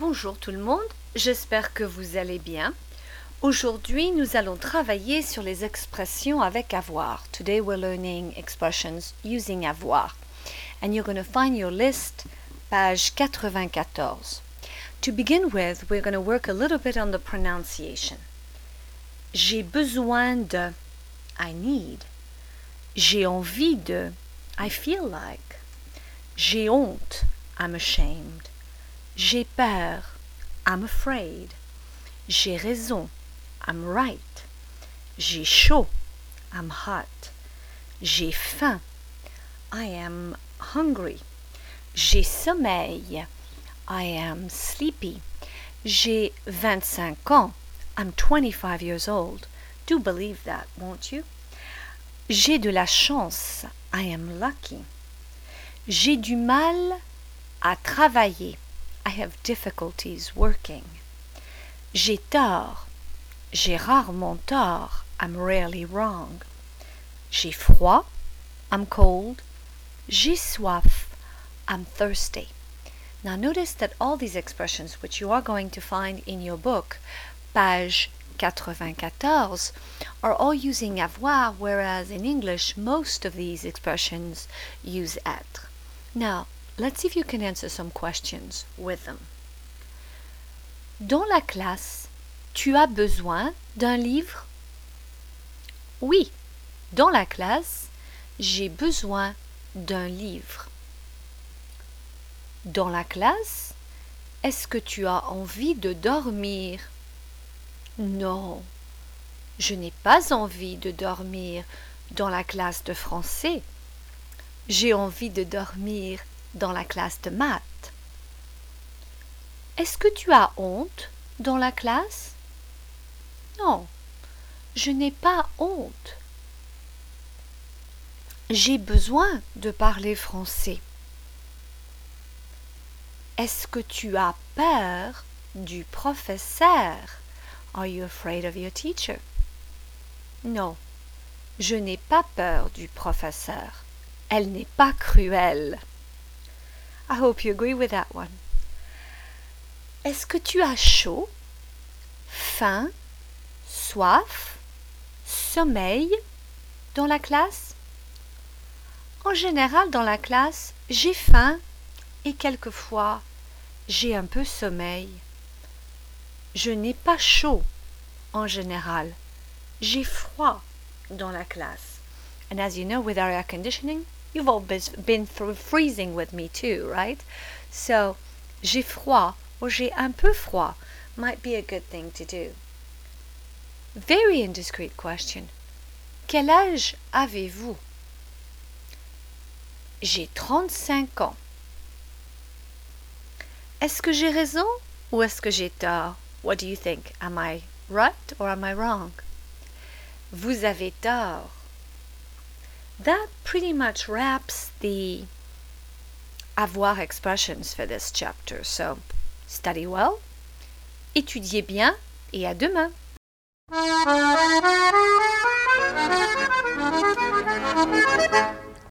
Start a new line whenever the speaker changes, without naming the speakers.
Bonjour tout le monde, j'espère que vous allez bien. Aujourd'hui, nous allons travailler sur les expressions avec avoir. Today we're learning expressions using avoir. And you're going to find your list, page 94. To begin with, we're going to work a little bit on the pronunciation. J'ai besoin de, I need. J'ai envie de, I feel like. J'ai honte, I'm ashamed. J'ai peur, I'm afraid. J'ai raison, I'm right. J'ai chaud, I'm hot. J'ai faim, I am hungry. J'ai sommeil, I am sleepy. J'ai 25 ans, I'm 25 years old. Do believe that, won't you? J'ai de la chance, I am lucky. J'ai du mal à travailler. I have difficulties working. J'ai tort. J'ai rarement tort. I'm rarely wrong. J'ai froid. I'm cold. J'ai soif. I'm thirsty. Now notice that all these expressions, which you are going to find in your book, page 94, are all using avoir, whereas in English most of these expressions use être. Now, let's see if you can answer some questions with them. Dans la classe, tu as besoin d'un livre? Oui, dans la classe, j'ai besoin d'un livre. Dans la classe, est-ce que tu as envie de dormir? Non, je n'ai pas envie de dormir dans la classe de français. J'ai envie de dormir dans la classe de maths. Est-ce que tu as honte dans la classe? Non, je n'ai pas honte. J'ai besoin de parler français. Est-ce que tu as peur du professeur? Are you afraid of your teacher? Non, je n'ai pas peur du professeur. Elle n'est pas cruelle. I hope you agree with that one. Est-ce que tu as chaud, faim, soif, sommeil dans la classe? En général, dans la classe, j'ai faim et quelquefois, j'ai un peu sommeil. Je n'ai pas chaud en général. J'ai froid dans la classe. And as you know, with our air conditioning, you've all been through freezing with me too, right? So, j'ai froid or j'ai un peu froid might be a good thing to do. Very indiscreet question. Quel âge avez-vous? J'ai 35 ans. Est-ce que j'ai raison ou est-ce que j'ai tort? What do you think? Am I right or am I wrong? Vous avez tort. That pretty much wraps the avoir expressions for this chapter. So, study well, étudiez bien et à demain.